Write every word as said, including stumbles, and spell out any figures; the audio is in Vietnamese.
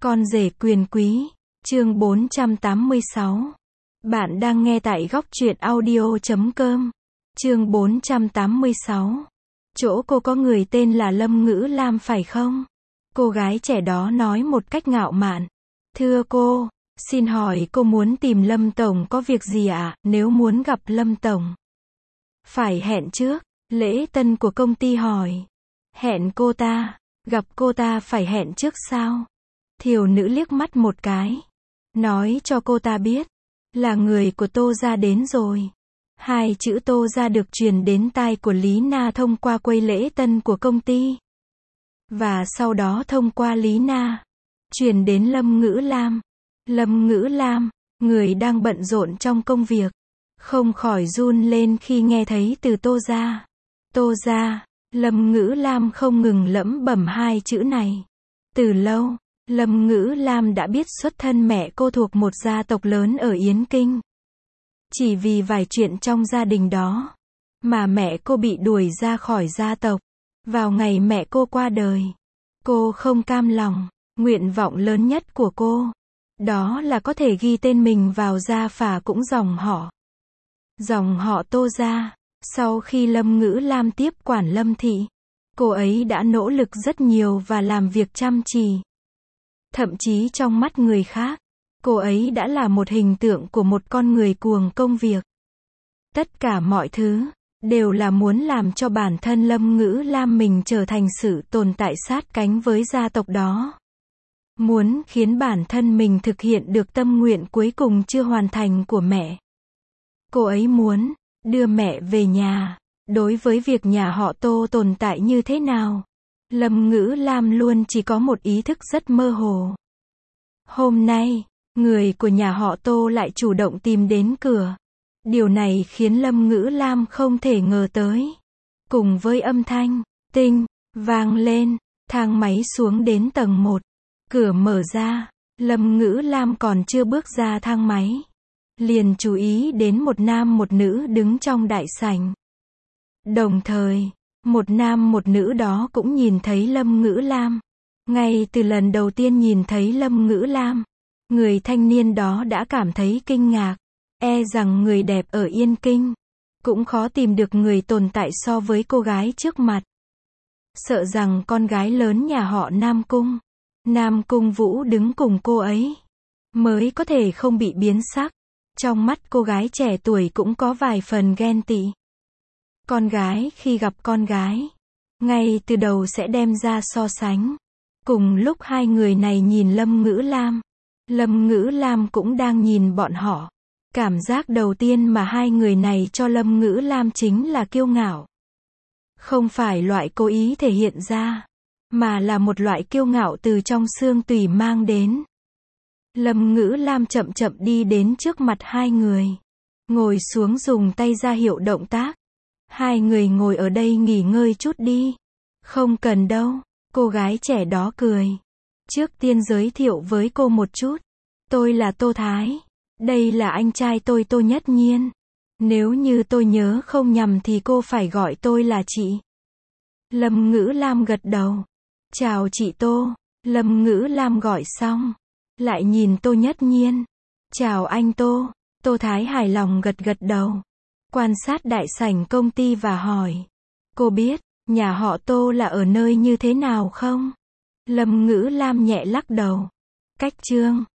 Con rể quyền quý, chương bốn trăm tám mươi sáu. Bạn đang nghe tại góc truyện audio chấm com. Chương bốn trăm tám mươi sáu. Chỗ cô có người tên là Lâm Ngữ Lam phải không? Cô gái trẻ đó nói một cách ngạo mạn. Thưa cô, xin hỏi cô muốn tìm Lâm Tổng có việc gì ạ? À? Nếu muốn gặp Lâm Tổng, phải hẹn trước. Lễ tân của công ty hỏi. Hẹn cô ta? Gặp cô ta phải hẹn trước sao? Thiểu nữ liếc mắt một cái. Nói cho cô ta biết, là người của Tô gia đến rồi. Hai chữ Tô gia được truyền đến tai của Lý Na thông qua quầy lễ tân của công ty. Và sau đó thông qua Lý Na, truyền đến Lâm Ngữ Lam. Lâm Ngữ Lam, người đang bận rộn trong công việc, không khỏi run lên khi nghe thấy từ Tô gia. Tô gia, Lâm Ngữ Lam không ngừng lẩm bẩm hai chữ này. Từ lâu, Lâm Ngữ Lam đã biết xuất thân mẹ cô thuộc một gia tộc lớn ở Yến Kinh. Chỉ vì vài chuyện trong gia đình đó, mà mẹ cô bị đuổi ra khỏi gia tộc. Vào ngày mẹ cô qua đời, cô không cam lòng. Nguyện vọng lớn nhất của cô, đó là có thể ghi tên mình vào gia phả cũng dòng họ. Dòng họ Tô gia. Sau khi Lâm Ngữ Lam tiếp quản Lâm thị, cô ấy đã nỗ lực rất nhiều và làm việc chăm chỉ. Thậm chí trong mắt người khác, cô ấy đã là một hình tượng của một con người cuồng công việc. Tất cả mọi thứ, đều là muốn làm cho bản thân Lâm Ngữ Lam mình trở thành sự tồn tại sát cánh với gia tộc đó. Muốn khiến bản thân mình thực hiện được tâm nguyện cuối cùng chưa hoàn thành của mẹ. Cô ấy muốn đưa mẹ về nhà. Đối với việc nhà họ Tô tồn tại như thế nào, Lâm Ngữ Lam luôn chỉ có một ý thức rất mơ hồ. Hôm nay, người của nhà họ Tô lại chủ động tìm đến cửa. Điều này khiến Lâm Ngữ Lam không thể ngờ tới. Cùng với âm thanh tinh vang lên, thang máy xuống đến tầng một. Cửa mở ra, Lâm Ngữ Lam còn chưa bước ra thang máy, liền chú ý đến một nam một nữ đứng trong đại sảnh. Đồng thời, một nam một nữ đó cũng nhìn thấy Lâm Ngữ Lam. Ngay từ lần đầu tiên nhìn thấy Lâm Ngữ Lam, người thanh niên đó đã cảm thấy kinh ngạc. E rằng người đẹp ở Yên Kinh cũng khó tìm được người tồn tại so với cô gái trước mặt. Sợ rằng con gái lớn nhà họ Nam Cung, Nam Cung Vũ đứng cùng cô ấy, mới có thể không bị biến sắc. Trong mắt cô gái trẻ tuổi cũng có vài phần ghen tị. Con gái khi gặp con gái, ngay từ đầu sẽ đem ra so sánh. Cùng lúc hai người này nhìn Lâm Ngữ Lam, Lâm Ngữ Lam cũng đang nhìn bọn họ. Cảm giác đầu tiên mà hai người này cho Lâm Ngữ Lam chính là kiêu ngạo. Không phải loại cố ý thể hiện ra, mà là một loại kiêu ngạo từ trong xương tủy mang đến. Lâm Ngữ Lam chậm chậm đi đến trước mặt hai người, ngồi xuống dùng tay ra hiệu động tác. Hai người ngồi ở đây nghỉ ngơi chút đi. Không cần đâu, cô gái trẻ đó cười. Trước tiên giới thiệu với cô một chút. Tôi là Tô Thái. Đây là anh trai tôi Tô Nhất Nhiên. Nếu như tôi nhớ không nhầm thì cô phải gọi tôi là chị. Lâm Ngữ Lam gật đầu. Chào chị Tô. Lâm Ngữ Lam gọi xong, lại nhìn Tô Nhất Nhiên. Chào anh Tô. Tô Thái hài lòng gật gật đầu. Quan sát đại sảnh công ty và hỏi. Cô biết, nhà họ Tô là ở nơi như thế nào không? Lâm Ngữ Lam nhẹ lắc đầu. Cách Trương,